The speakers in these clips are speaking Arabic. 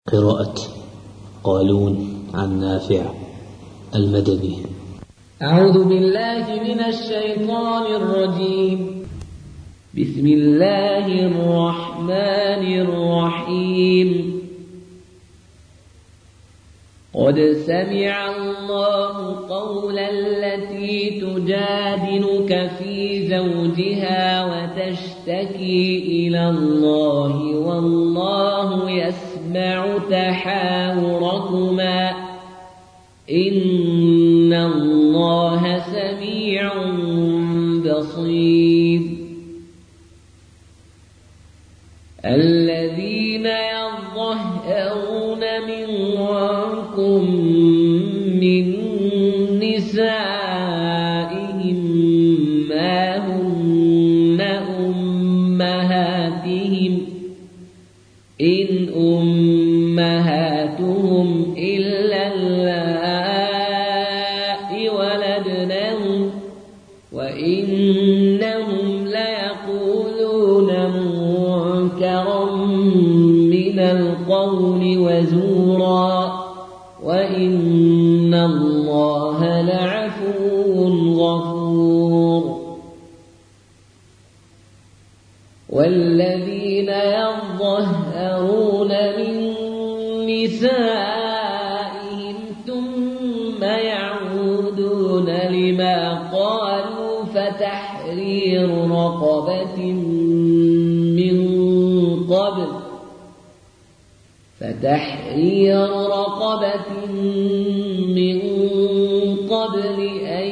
قراءة قالون عن نافع المدني. أعوذ بالله من الشيطان الرجيم. بسم الله الرحمن الرحيم. قد سمع الله قول التي تجادلك في زوجها وتشتكي إلى الله والله يسمع تحاوركما إن الله سميع بصير. الذين يظهرون منكم من نسائهم ما هن أمهاتهم إن أمهاتهم إلا اللائي ولدنهم وإنهم ليقولون منكرا من القول وزورا وإن الله لعفو غفور. والذين يظهرون من نسائهم ثم يعودون لما قالوا فتحرير رقبة من قبل أن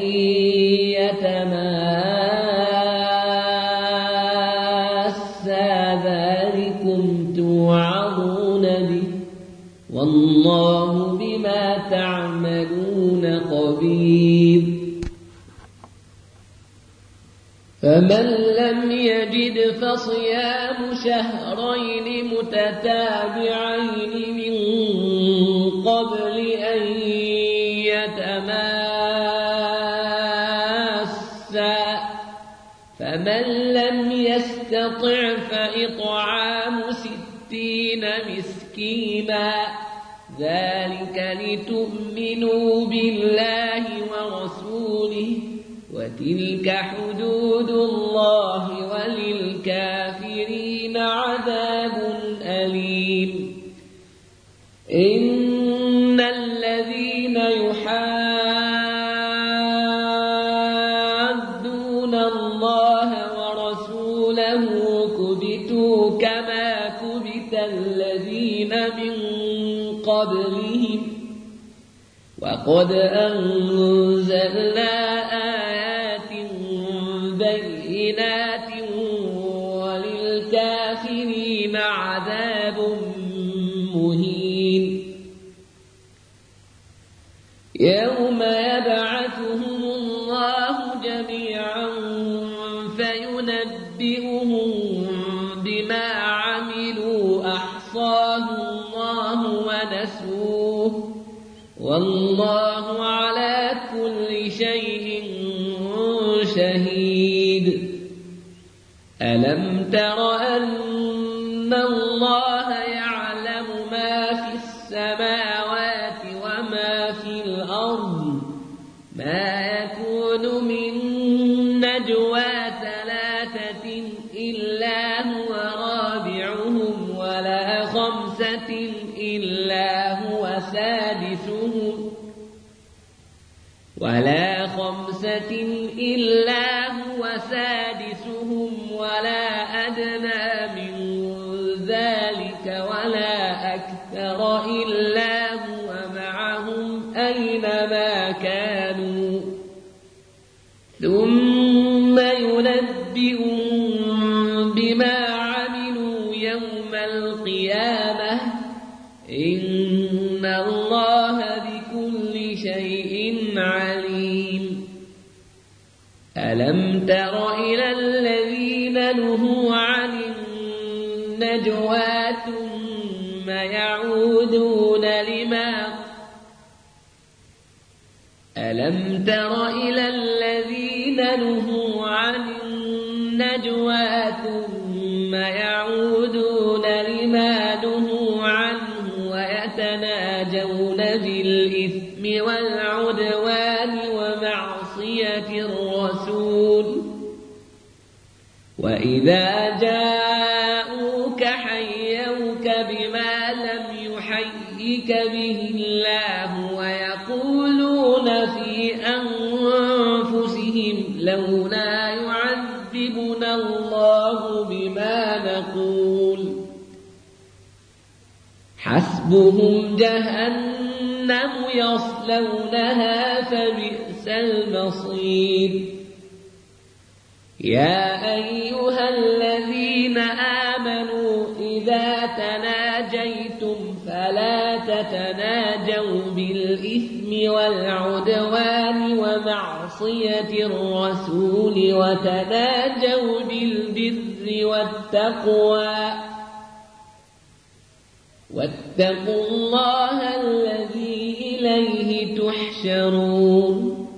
يتماسا ذلكم توعظون به والله بما تعملون خبير. فمن لم يجد فصيام شهرين متتابعين من قبل أن يتماسا فمن لم يستطع فإطعام 60 مسكينا ذلك لتؤمنوا بالله ورسوله وتلك حدود الله وللكافرين عذاب أليم. إن الذين يحادون الله ورسوله كبتوا كما كبت الذين من قبلهم وقد أنزلنا آيات بينات وللكافرين عذاب مهين. يوم يبعثهم الله جميعا فينبئهم بما عملوا أحصاه الله ونسوه والله على كل شيء شهيد. ألم تر أن الله يعلم ما في السماوات وما في الأرض ما يكون من نجوى 3 إلا هو رابعهم ولا 5 إلا هو سادسهم ولا أدنى من ذلك ولا أكثر إلا هو معهم أينما كانوا ثم ينبئهم بما عملوا يوم القيامة إن الله بكل شيء عليم. ألم تر إلى الذين نهوا عن النجوى ثم يعودون لما نهوا عنه يتناجون بالإثم والعدوان ومعصية الرسول وإذا جاءوك حيوك بما لم يحيك به الله ويقولون في أنفسهم لولا يعذبنا الله بما نقول حسبهم جهنم يصلونها فبئس المصير يا أيها الذين آمنوا إذا تناجيتم فلا تتناجوا بالإثم والعدوان ومعصية الرسول وتناجوا بالبر والتقوى واتقوا الله الذي إليه تحشرون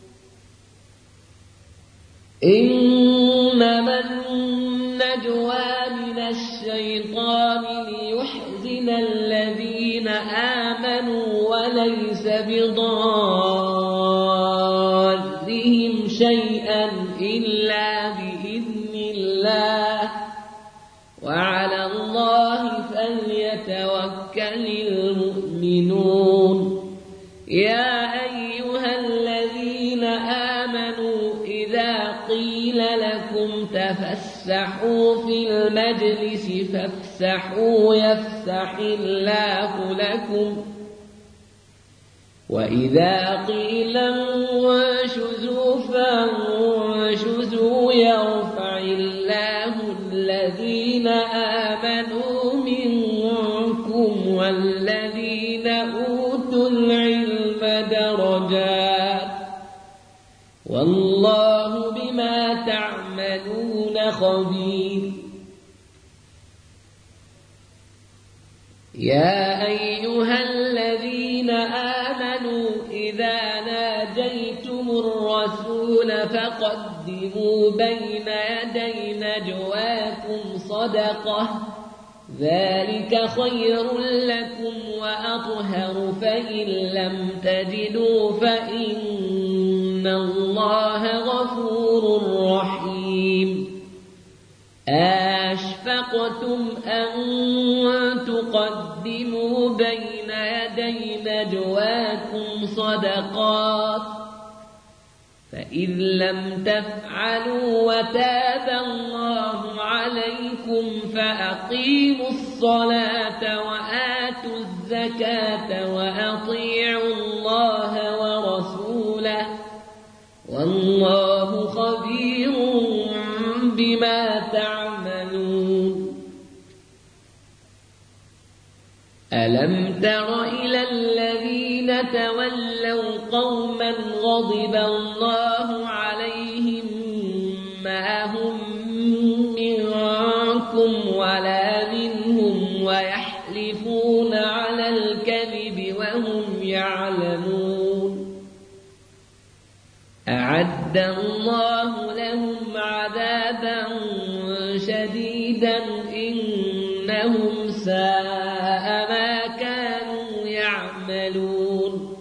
إنما النجوى من الشيطان ليحزن الذين آمنوا وليس بضارهم شيئا إلا بإذن الله وعلى الله فليتوكل المؤمنون يا أيها الذين آمنوا إذا قيل لكم تفسحوا في المجلس فافسحوا يفسح الله لكم وإذا قيل انشزوا فانشزوا يرفع الله الذين آمنوا منكم والذين أوتوا العلم درجات والله بما تعملون خبير يا أيها الذين آمنوا إذا ناجيتم الرسول فقدموا بين يدي نجواكم صدقة ذلك خير لكم وأطهر فإن لم تجدوا فإن الله غفور رحيم أشفقتم أن تقدموا بين يدي نجواكم صدقات فإذ لم تفعلوا وتاب الله عليكم فأقيموا الصلاة وآتوا الزكاة وأطيعوا الله ورسوله والله خبير بما تعملون ألم تر إلى الذين تولوا قوما غضب الله عليهم ما هم منكم ولا منهم ويحلفون على الكذب وهم يعلمون أعد الله لهم عذابا شديدا إنهم ساء ما كانوا يعملون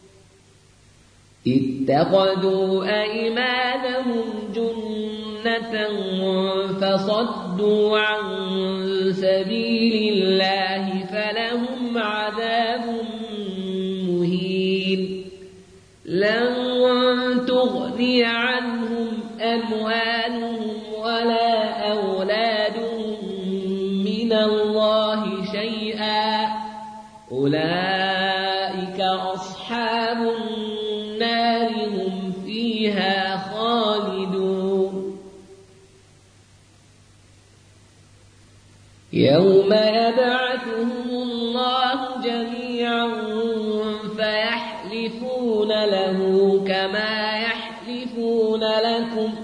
اتخذوا أيمانهم جنة فصدوا عن سبيل الله فلهم عذاب مهين لن تغني عنهم أموالهم ولا أولادهم من الله شيئا أولئك أصحاب النار هم فيها خالدون يوم يبعثهم الله جميعا فيحلفون له كما يحلفون لكم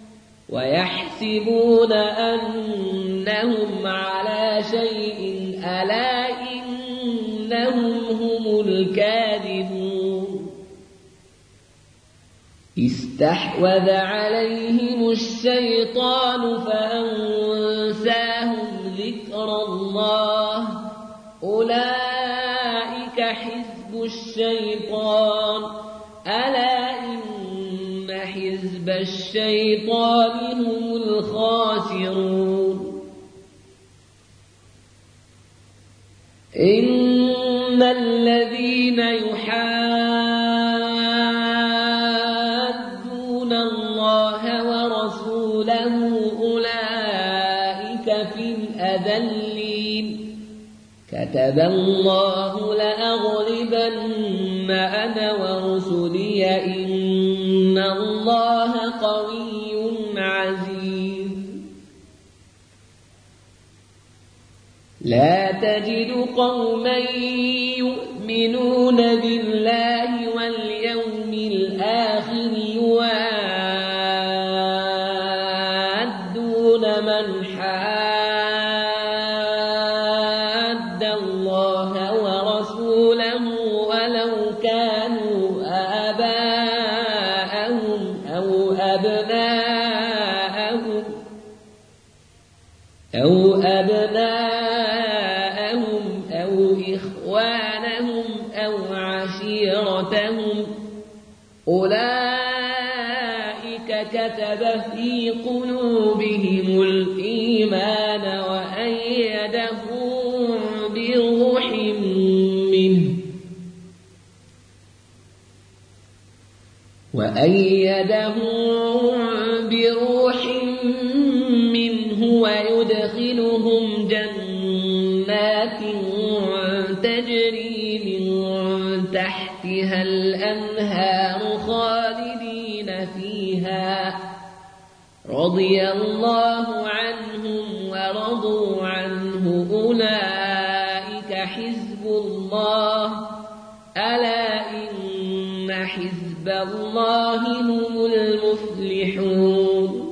ويحسبون أنهم على شيء ألا إنهم هم الكاذبون استحوذ عليهم الشيطان فأنساهم ذكر الله أولئك حزب الشيطان ألا إن حزب الشيطان هم الخاسرون إن الذين يحادون الله ورسوله أولئك في الأذلين كتب الله لأغلبن أنا ورسلي إن الله قوي عزيز لا تجد قوما يؤمنون بالله واليوم الآخر يوادون من حاد الله ورسوله ولو كانوا آباءهم أو أبناءهم أو إخوانهم أو عشيرتهم أولئك كتب في قلوبهم الإيمان وأيدهم بروح منه ويدخلهم جنات تجري من تحتها الأنهار خالدين فيها رضي الله عنهم ورضوا عنه أولئك حزب الله ألا إن حزب الله هم المفلحون